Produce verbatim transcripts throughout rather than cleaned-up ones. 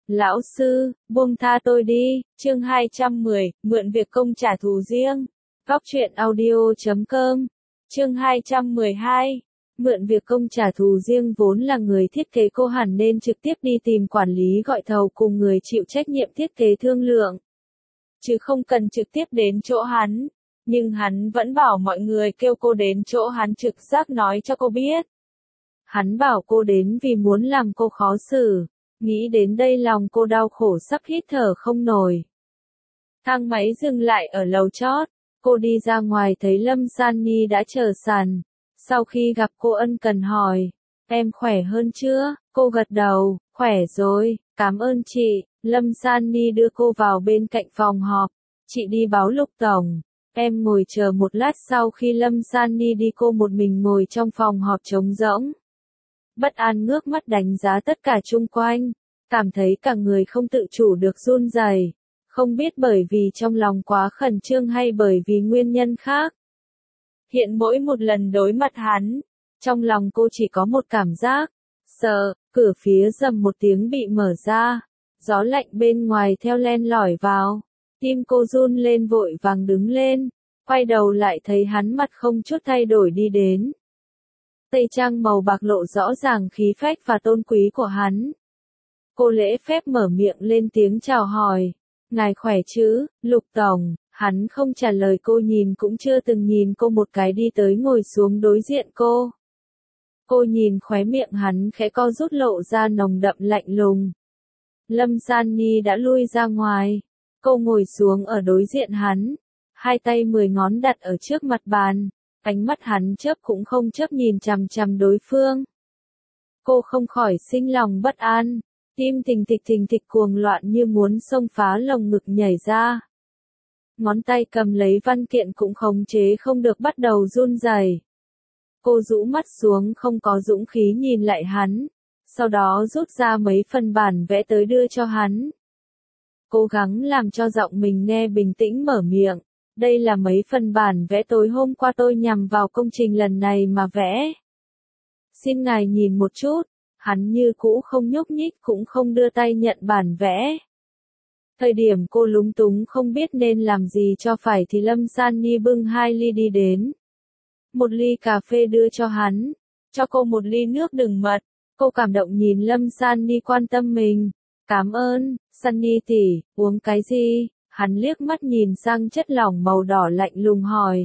Lão sư, buông tha tôi đi, chương hai trăm mười, mượn việc công trả thù riêng. Góc truyện audio chấm com, chương hai trăm mười hai. Mượn việc công trả thù riêng vốn là người thiết kế cô hẳn nên trực tiếp đi tìm quản lý gọi thầu cùng người chịu trách nhiệm thiết kế thương lượng. Chứ không cần trực tiếp đến chỗ hắn. Nhưng hắn vẫn bảo mọi người kêu cô đến chỗ hắn trực giác nói cho cô biết. Hắn bảo cô đến vì muốn làm cô khó xử. Nghĩ đến đây lòng cô đau khổ sắp hít thở không nổi. Thang máy dừng lại ở lầu chót. Cô đi ra ngoài thấy Lâm San Nhi đã chờ sàn. Sau khi gặp cô ân cần hỏi. Em khỏe hơn chưa? Cô gật đầu. Khỏe rồi, cảm ơn chị. Lâm San Nhi đưa cô vào bên cạnh phòng họp. Chị đi báo Lục tổng. Em ngồi chờ một lát sau khi Lâm San Nhi đi cô một mình ngồi trong phòng họp trống rỗng. Bất an ngước mắt đánh giá tất cả chung quanh, cảm thấy cả người không tự chủ được run rẩy, không biết bởi vì trong lòng quá khẩn trương hay bởi vì nguyên nhân khác. Hiện mỗi một lần đối mặt hắn, trong lòng cô chỉ có một cảm giác, sợ, cửa phía rầm một tiếng bị mở ra, gió lạnh bên ngoài theo len lỏi vào, tim cô run lên vội vàng đứng lên, quay đầu lại thấy hắn mặt không chút thay đổi đi đến. Tây trang màu bạc lộ rõ ràng khí phách và tôn quý của hắn. Cô lễ phép mở miệng lên tiếng chào hỏi. Ngài khỏe chứ, Lục tổng, hắn không trả lời cô nhìn cũng chưa từng nhìn cô một cái đi tới ngồi xuống đối diện cô. Cô nhìn khóe miệng hắn khẽ co rút lộ ra nồng đậm lạnh lùng. Lâm San Nhi đã lui ra ngoài. Cô ngồi xuống ở đối diện hắn. Hai tay mười ngón đặt ở trước mặt bàn. Ánh mắt hắn chớp cũng không chớp nhìn chằm chằm đối phương. Cô không khỏi sinh lòng bất an, tim thình thịch thình thịch cuồng loạn như muốn xông phá lồng ngực nhảy ra. Ngón tay cầm lấy văn kiện cũng khống chế không được bắt đầu run rẩy. Cô rũ mắt xuống không có dũng khí nhìn lại hắn, sau đó rút ra mấy phần bản vẽ tới đưa cho hắn. Cố gắng làm cho giọng mình nghe bình tĩnh mở miệng. Đây là mấy phần bản vẽ tối hôm qua tôi nhằm vào công trình lần này mà vẽ. Xin ngài nhìn một chút, hắn như cũ không nhúc nhích cũng không đưa tay nhận bản vẽ. Thời điểm cô lúng túng không biết nên làm gì cho phải thì Lâm San Nhi bưng hai ly đi đến. Một ly cà phê đưa cho hắn, cho cô một ly nước đường mật. Cô cảm động nhìn Lâm San Nhi quan tâm mình. Cảm ơn, San Nhi tỷ, uống cái gì? Hắn liếc mắt nhìn sang chất lỏng màu đỏ lạnh lùng hỏi.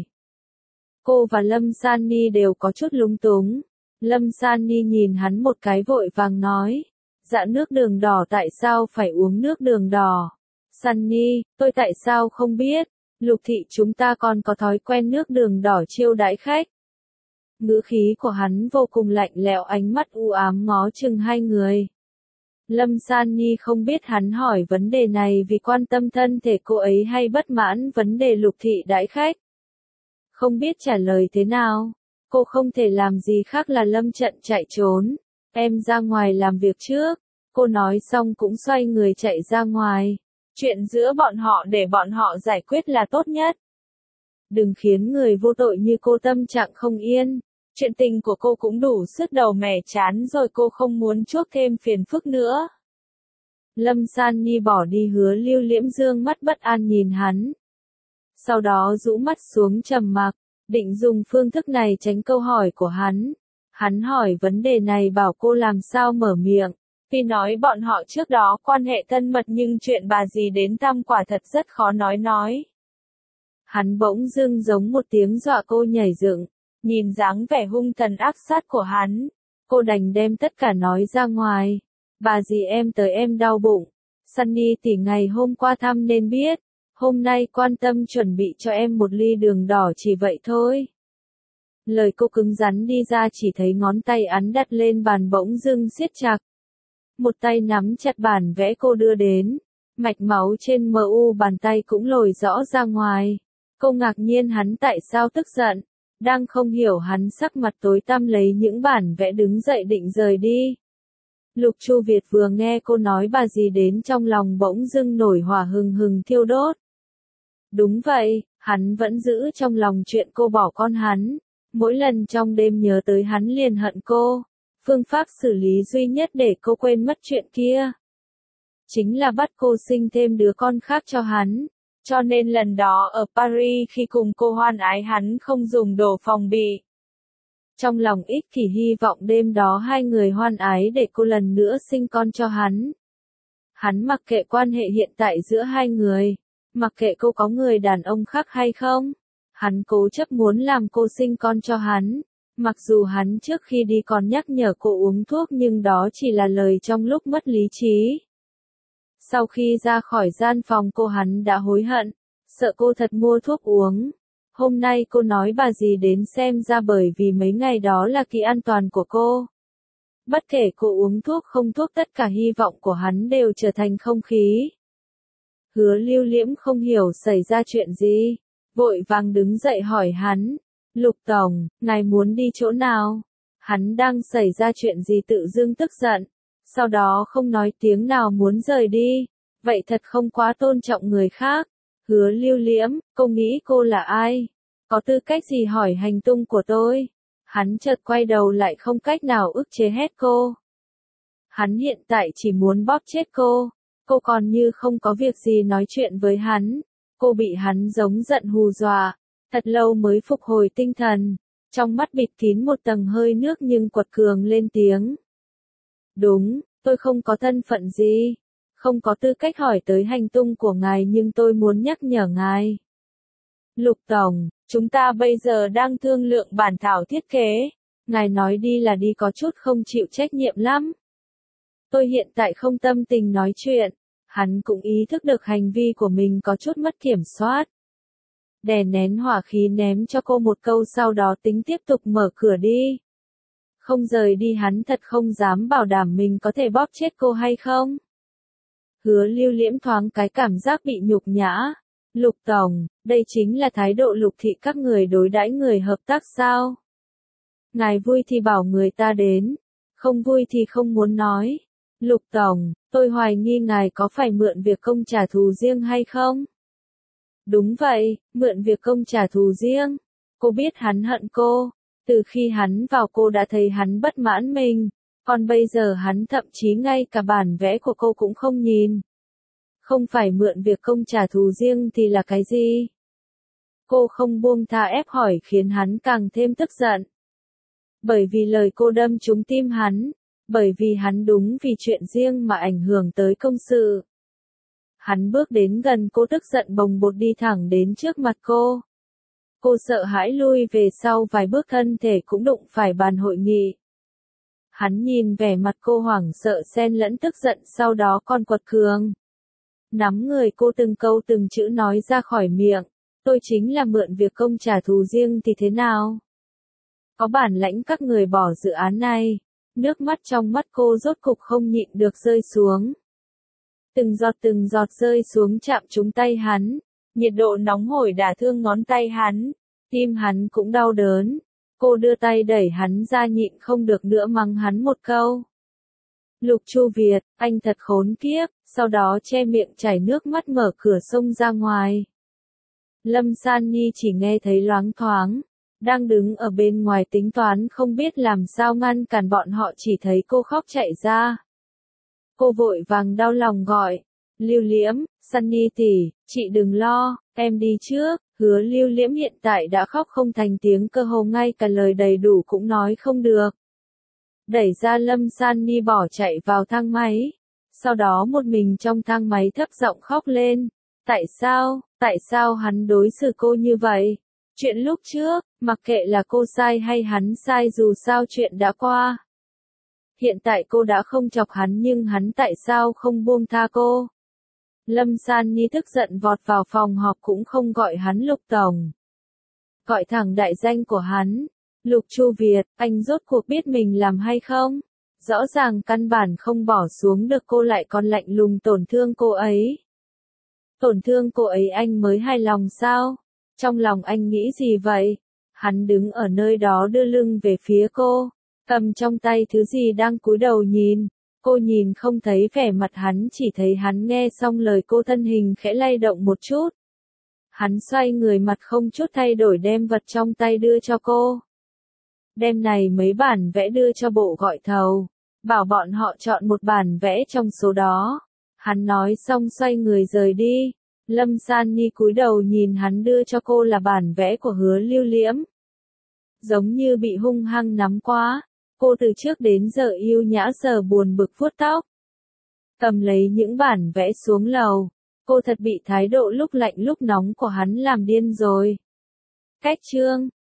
Cô và Lâm San Nhi đều có chút lúng túng. Lâm San Nhi nhìn hắn một cái vội vàng nói. Dạ nước đường đỏ tại sao phải uống nước đường đỏ? San Nhi, tôi tại sao không biết? Lục thị chúng ta còn có thói quen nước đường đỏ chiêu đãi khách. Ngữ khí của hắn vô cùng lạnh lẽo ánh mắt u ám ngó chừng hai người. Lâm San Nhi không biết hắn hỏi vấn đề này vì quan tâm thân thể cô ấy hay bất mãn vấn đề Lục thị đãi khách. Không biết trả lời thế nào, cô không thể làm gì khác là lâm trận chạy trốn. Em ra ngoài làm việc trước, cô nói xong cũng xoay người chạy ra ngoài. Chuyện giữa bọn họ để bọn họ giải quyết là tốt nhất. Đừng khiến người vô tội như cô tâm trạng không yên. Chuyện tình của cô cũng đủ sứt đầu mẻ chán rồi cô không muốn chuốc thêm phiền phức nữa. Lâm San Nhi bỏ đi Hứa Lưu Liễm dương mắt bất an nhìn hắn. Sau đó rũ mắt xuống trầm mặc, định dùng phương thức này tránh câu hỏi của hắn. Hắn hỏi vấn đề này bảo cô làm sao mở miệng. Vì nói bọn họ trước đó quan hệ thân mật nhưng chuyện bà dì đến thăm quả thật rất khó nói nói. Hắn bỗng dưng giống một tiếng dọa cô nhảy dựng. Nhìn dáng vẻ hung thần ác sát của hắn, cô đành đem tất cả nói ra ngoài. Bà dì em tới em đau bụng. Sunny tỷ ngày hôm qua thăm nên biết. Hôm nay quan tâm chuẩn bị cho em một ly đường đỏ chỉ vậy thôi. Lời cô cứng rắn đi ra chỉ thấy ngón tay ấn đặt lên bàn bỗng dưng siết chặt. Một tay nắm chặt bản vẽ cô đưa đến. Mạch máu trên mờ u bàn tay cũng lồi rõ ra ngoài. Cô ngạc nhiên hắn tại sao tức giận. Đang không hiểu hắn sắc mặt tối tăm lấy những bản vẽ đứng dậy định rời đi. Lục Chu Việt vừa nghe cô nói bà dì đến trong lòng bỗng dưng nổi hỏa hừng hừng thiêu đốt. Đúng vậy, hắn vẫn giữ trong lòng chuyện cô bỏ con hắn. Mỗi lần trong đêm nhớ tới hắn liền hận cô. Phương pháp xử lý duy nhất để cô quên mất chuyện kia. chính là bắt cô sinh thêm đứa con khác cho hắn. Cho nên lần đó ở Paris khi cùng cô hoan ái hắn không dùng đồ phòng bị. Trong lòng ích kỷ hy vọng đêm đó hai người hoan ái để cô lần nữa sinh con cho hắn. Hắn mặc kệ quan hệ hiện tại giữa hai người, mặc kệ cô có người đàn ông khác hay không, hắn cố chấp muốn làm cô sinh con cho hắn. Mặc dù hắn trước khi đi còn nhắc nhở cô uống thuốc nhưng đó chỉ là lời trong lúc mất lý trí. Sau khi ra khỏi gian phòng cô hắn đã hối hận, sợ cô thật mua thuốc uống. Hôm nay cô nói bà dì đến xem ra bởi vì mấy ngày đó là kỳ an toàn của cô. Bất kể cô uống thuốc không thuốc tất cả hy vọng của hắn đều trở thành không khí. Hứa Lưu Liễm không hiểu xảy ra chuyện gì, vội vàng đứng dậy hỏi hắn, Lục Tổng, ngài muốn đi chỗ nào? Hắn đang xảy ra chuyện gì tự dưng tức giận, sau đó không nói tiếng nào muốn rời đi, vậy thật không quá tôn trọng người khác. Hứa Lưu Liễm, cô nghĩ cô là ai? Có tư cách gì hỏi hành tung của tôi? Hắn chợt quay đầu lại không cách nào ức chế hét cô. Hắn hiện tại chỉ muốn bóp chết cô. Cô còn như không có việc gì nói chuyện với hắn. Cô bị hắn giống giận hù dọa. Thật lâu mới phục hồi tinh thần. Trong mắt bịt kín một tầng hơi nước nhưng quật cường lên tiếng. Đúng, tôi không có thân phận gì. Không có tư cách hỏi tới hành tung của ngài nhưng tôi muốn nhắc nhở ngài. Lục Tổng, chúng ta bây giờ đang thương lượng bản thảo thiết kế. Ngài nói đi là đi có chút không chịu trách nhiệm lắm. Tôi hiện tại không tâm tình nói chuyện. Hắn cũng ý thức được hành vi của mình có chút mất kiểm soát. Đè nén hỏa khí ném cho cô một câu sau đó tính tiếp tục mở cửa đi. Không rời đi hắn thật không dám bảo đảm mình có thể bóp chết cô hay không. Hứa Lưu Liễm thoáng cái cảm giác bị nhục nhã. Lục Tổng, đây chính là thái độ lục thị các người đối đãi người hợp tác sao? Ngài vui thì bảo người ta đến, không vui thì không muốn nói. Lục Tổng, tôi hoài nghi ngài có phải mượn việc công trả thù riêng hay không? Đúng vậy, mượn việc công trả thù riêng. Cô biết hắn hận cô, từ khi hắn vào cô đã thấy hắn bất mãn mình, còn bây giờ hắn thậm chí ngay cả bản vẽ của cô cũng không nhìn. Không phải mượn việc công trả thù riêng thì là cái gì? Cô không buông tha ép hỏi khiến hắn càng thêm tức giận. Bởi vì lời cô đâm trúng tim hắn, bởi vì hắn đúng vì chuyện riêng mà ảnh hưởng tới công sự. Hắn bước đến gần cô tức giận bồng bột đi thẳng đến trước mặt cô. Cô sợ hãi lui về sau vài bước thân thể cũng đụng phải bàn hội nghị. Hắn nhìn vẻ mặt cô hoảng sợ xen lẫn tức giận sau đó còn quật cường. Nắm người cô từng câu từng chữ nói ra khỏi miệng, tôi chính là mượn việc công trả thù riêng thì thế nào? Có bản lãnh các người bỏ dự án này, nước mắt trong mắt cô rốt cục không nhịn được rơi xuống. Từng giọt từng giọt rơi xuống chạm trúng tay hắn, nhiệt độ nóng hổi đả thương ngón tay hắn, tim hắn cũng đau đớn. Cô đưa tay đẩy hắn ra nhịn không được nữa mắng hắn một câu. Lục Chu Việt, anh thật khốn kiếp, sau đó che miệng chảy nước mắt mở cửa xông ra ngoài. Lâm San Nhi chỉ nghe thấy loáng thoáng, đang đứng ở bên ngoài tính toán không biết làm sao ngăn cản bọn họ chỉ thấy cô khóc chạy ra. Cô vội vàng đau lòng gọi, Lưu Liễm, Sunny tỷ, chị đừng lo, em đi trước. Hứa Lưu Liễm hiện tại đã khóc không thành tiếng cơ hồ ngay cả lời đầy đủ cũng nói không được. Đẩy ra Lâm San Nhi bỏ chạy vào thang máy. Sau đó một mình trong thang máy thấp giọng khóc lên. Tại sao, tại sao hắn đối xử cô như vậy? Chuyện lúc trước, mặc kệ là cô sai hay hắn sai dù sao chuyện đã qua. Hiện tại cô đã không chọc hắn nhưng hắn tại sao không buông tha cô? Lâm San Nhi tức giận vọt vào phòng họp cũng không gọi hắn Lục Tổng. Gọi thẳng đại danh của hắn. Lục Chu Việt, anh rốt cuộc biết mình làm hay không? Rõ ràng căn bản không bỏ xuống được cô lại còn lạnh lùng tổn thương cô ấy. Tổn thương cô ấy anh mới hài lòng sao? Trong lòng anh nghĩ gì vậy? Hắn đứng ở nơi đó đưa lưng về phía cô, cầm trong tay thứ gì đang cúi đầu nhìn. Cô nhìn không thấy vẻ mặt hắn chỉ thấy hắn nghe xong lời cô thân hình khẽ lay động một chút. Hắn xoay người mặt không chút thay đổi đem vật trong tay đưa cho cô. Đem này mấy bản vẽ đưa cho bộ gọi thầu, bảo bọn họ chọn một bản vẽ trong số đó. Hắn nói xong xoay người rời đi. Lâm San Nhi cúi đầu nhìn hắn đưa cho cô là bản vẽ của Hứa Lưu Liễm. Giống như bị hung hăng nắm quá. Cô từ trước đến giờ yêu nhã giờ buồn bực vuốt tóc. Cầm lấy những bản vẽ xuống lầu. Cô thật bị thái độ lúc lạnh lúc nóng của hắn làm điên rồi. Cách chương